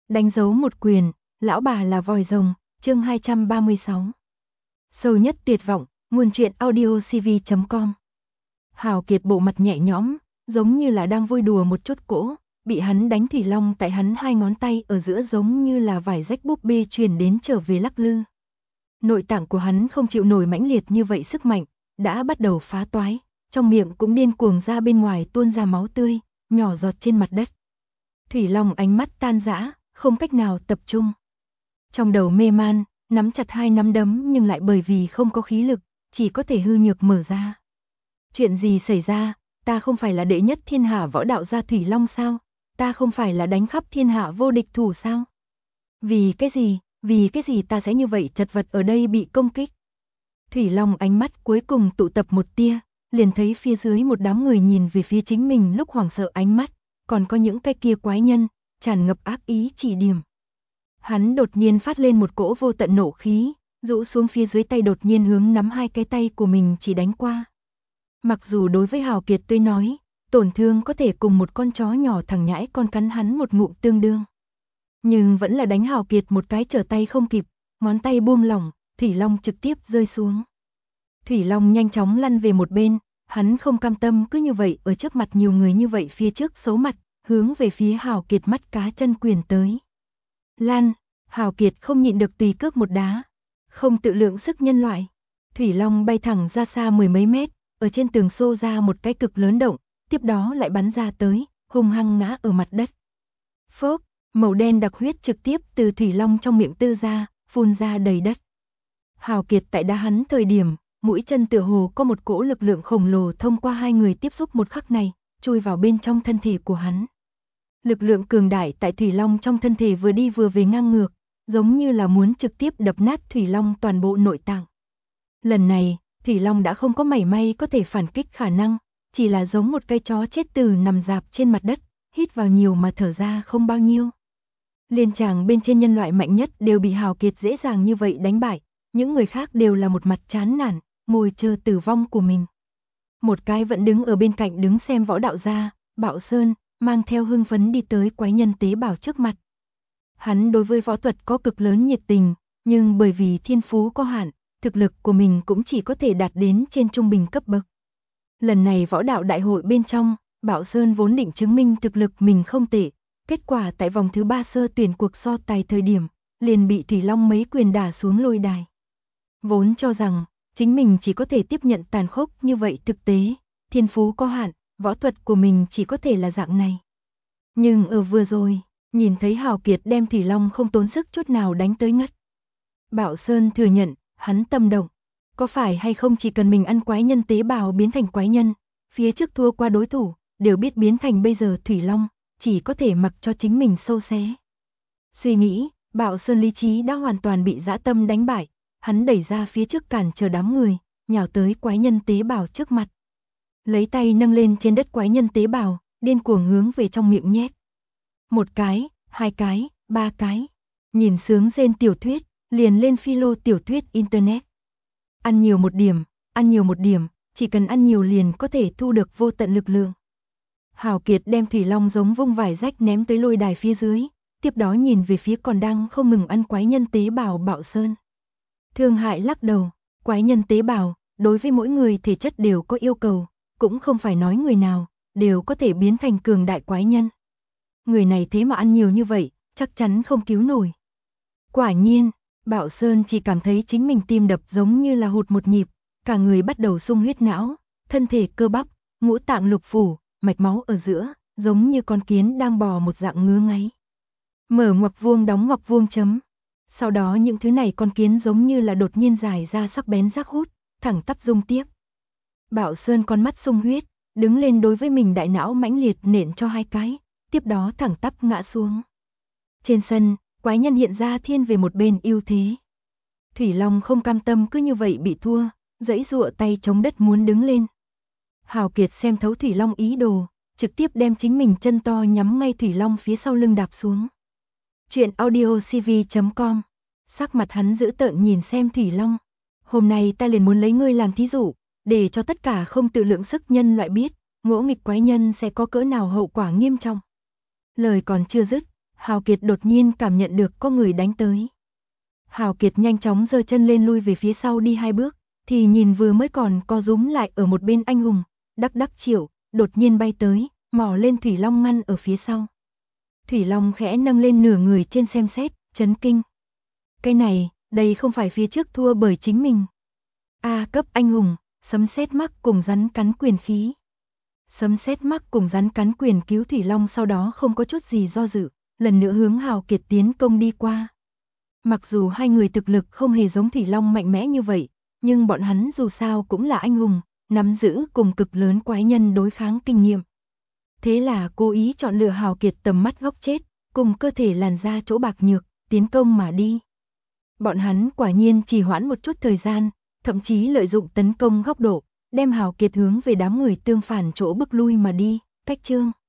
Đánh dấu một quyền, lão bà là vòi rồng, chương 236. Sâu nhất tuyệt vọng, nguồn truyện audio cv.com. Hào Kiệt bộ mặt nhẹ nhõm, giống như là đang vui đùa một chút cỗ, bị hắn đánh thủy long tại hắn hai ngón tay ở giữa giống như là vải rách búp bê truyền đến trở về lắc lư. Nội tạng của hắn không chịu nổi mãnh liệt như vậy sức mạnh, đã bắt đầu phá toái, trong miệng cũng điên cuồng ra bên ngoài tuôn ra máu tươi, nhỏ giọt trên mặt đất. Thủy long ánh mắt tan rã, không cách nào tập trung. Trong đầu mê man, nắm chặt hai nắm đấm nhưng lại bởi vì không có khí lực, chỉ có thể hư nhược mở ra. Chuyện gì xảy ra, ta không phải là đệ nhất thiên hạ võ đạo gia Thủy Long sao? Ta không phải là đánh khắp thiên hạ vô địch thủ sao? Vì cái gì ta sẽ như vậy chật vật ở đây bị công kích? Thủy Long ánh mắt cuối cùng tụ tập một tia, liền thấy phía dưới một đám người nhìn về phía chính mình lúc hoảng sợ ánh mắt, còn có những cái kia quái nhân, tràn ngập ác ý chỉ điểm. Hắn đột nhiên phát lên một cỗ vô tận nộ khí, rũ xuống phía dưới tay đột nhiên hướng nắm hai cái tay của mình chỉ đánh qua. Mặc dù đối với Hào Kiệt tôi nói, tổn thương có thể cùng một con chó nhỏ thằng nhãi con cắn hắn một ngụm tương đương. Nhưng vẫn là đánh Hào Kiệt một cái trở tay không kịp, ngón tay buông lỏng, Thủy Long trực tiếp rơi xuống. Thủy Long nhanh chóng lăn về một bên, hắn không cam tâm cứ như vậy ở trước mặt nhiều người như vậy phía trước xấu mặt, hướng về phía Hào Kiệt mắt cá chân quyền tới. Lan, Hào Kiệt không nhịn được tùy cước một đá, không tự lượng sức nhân loại. Thủy Long bay thẳng ra xa mười mấy mét, ở trên tường xô ra một cái cực lớn động, tiếp đó lại bắn ra tới, hung hăng ngã ở mặt đất. Phốc, màu đen đặc huyết trực tiếp từ Thủy Long trong miệng tư ra, phun ra đầy đất. Hào Kiệt tại đá hắn thời điểm, mũi chân tựa hồ có một cỗ lực lượng khổng lồ thông qua hai người tiếp xúc một khắc này, chui vào bên trong thân thể của hắn. Lực lượng cường đại tại Thủy Long trong thân thể vừa đi vừa về ngang ngược, giống như là muốn trực tiếp đập nát Thủy Long toàn bộ nội tạng. Lần này, Thủy Long đã không có mảy may có thể phản kích khả năng, chỉ là giống một cây chó chết từ nằm rạp trên mặt đất, hít vào nhiều mà thở ra không bao nhiêu. Liên tràng bên trên nhân loại mạnh nhất đều bị Hào Kiệt dễ dàng như vậy đánh bại, những người khác đều là một mặt chán nản, ngồi chờ tử vong của mình. Một cái vẫn đứng ở bên cạnh đứng xem võ đạo gia, Bạo Sơn, mang theo hưng phấn đi tới quái nhân tế bào trước mặt. Hắn đối với võ thuật có cực lớn nhiệt tình, nhưng bởi vì thiên phú có hạn, thực lực của mình cũng chỉ có thể đạt đến trên trung bình cấp bậc. Lần này võ đạo đại hội bên trong, Bạo Sơn vốn định chứng minh thực lực mình không tệ, kết quả tại vòng thứ 3 sơ tuyển cuộc so tài thời điểm, liền bị Thủy Long mấy quyền đả xuống lôi đài. Vốn cho rằng, chính mình chỉ có thể tiếp nhận tàn khốc như vậy thực tế, thiên phú có hạn, võ thuật của mình chỉ có thể là dạng này. Nhưng ở vừa rồi, nhìn thấy Hào Kiệt đem Thủy Long không tốn sức chút nào đánh tới ngất. Bạo Sơn thừa nhận, hắn tâm động. Có phải hay không chỉ cần mình ăn quái nhân tế bào biến thành quái nhân, phía trước thua qua đối thủ, đều biết biến thành bây giờ Thủy Long, chỉ có thể mặc cho chính mình sâu xé. Suy nghĩ, Bạo Sơn lý trí đã hoàn toàn bị dã tâm đánh bại, hắn đẩy ra phía trước cản chờ đám người, nhào tới quái nhân tế bào trước mặt. Lấy tay nâng lên trên đất quái nhân tế bào, điên cuồng hướng về trong miệng nhét. Một cái, hai cái, ba cái. Nhìn sướng rên tiểu thuyết, liền lên philo tiểu thuyết internet. Ăn nhiều một điểm, chỉ cần ăn nhiều liền có thể thu được vô tận lực lượng. Hào Kiệt đem Thủy Long giống vung vải rách ném tới lôi đài phía dưới, tiếp đó nhìn về phía còn đang không ngừng ăn quái nhân tế bào Bạo Sơn. Thương hại lắc đầu, quái nhân tế bào, đối với mỗi người thể chất đều có yêu cầu, cũng không phải nói người nào, đều có thể biến thành cường đại quái nhân. Người này thế mà ăn nhiều như vậy, chắc chắn không cứu nổi. Quả nhiên, Bạo Sơn chỉ cảm thấy chính mình tim đập giống như là hụt một nhịp, cả người bắt đầu sung huyết não, thân thể cơ bắp, ngũ tạng lục phủ, mạch máu ở giữa, giống như con kiến đang bò một dạng ngứa ngáy. Mở ngoặc vuông đóng ngoặc vuông chấm. Sau đó những thứ này con kiến giống như là đột nhiên dài ra sắc bén rác hút, thẳng tắp rung tiếp. Bạo Sơn con mắt sung huyết, đứng lên đối với mình đại não mãnh liệt nện cho hai cái, tiếp đó thẳng tắp ngã xuống. Trên sân, quái nhân hiện ra thiên về một bên ưu thế. Thủy Long không cam tâm cứ như vậy bị thua, giãy giụa tay chống đất muốn đứng lên. Hào Kiệt xem thấu Thủy Long ý đồ, trực tiếp đem chính mình chân to nhắm ngay Thủy Long phía sau lưng đạp xuống. Chuyện audio cv.com. Sắc mặt hắn dữ tợn nhìn xem Thủy Long. Hôm nay ta liền muốn lấy ngươi làm thí dụ, để cho tất cả không tự lượng sức nhân loại biết, ngỗ nghịch quái nhân sẽ có cỡ nào hậu quả nghiêm trọng. Lời còn chưa dứt, Hào Kiệt đột nhiên cảm nhận được có người đánh tới. Hào Kiệt nhanh chóng giơ chân lên lui về phía sau đi 2 bước, thì nhìn vừa mới còn co rúm lại ở một bên anh hùng, Đắc Triệu, đột nhiên bay tới, mò lên Thủy Long ngăn ở phía sau. Thủy Long khẽ nâng lên nửa người trên xem xét, chấn kinh. Cái này, đây không phải phía trước thua bởi chính mình. A cấp anh hùng, sấm sét mắc cùng rắn cắn quyền khí. Sấm sét mắc cùng rắn cắn quyền cứu Thủy Long, sau đó không có chút gì do dự, lần nữa hướng Hào Kiệt tiến công đi qua. Mặc dù hai người thực lực không hề giống Thủy Long mạnh mẽ như vậy, nhưng bọn hắn dù sao cũng là anh hùng, nắm giữ cùng cực lớn quái nhân đối kháng kinh nghiệm. Thế là cố ý chọn lựa Hào Kiệt tầm mắt góc chết, cùng cơ thể làn da chỗ bạc nhược, tiến công mà đi. Bọn hắn quả nhiên trì hoãn một chút thời gian, thậm chí lợi dụng tấn công góc độ, đem Hào Kiệt hướng về đám người tương phản chỗ bức lui mà đi, cách chương.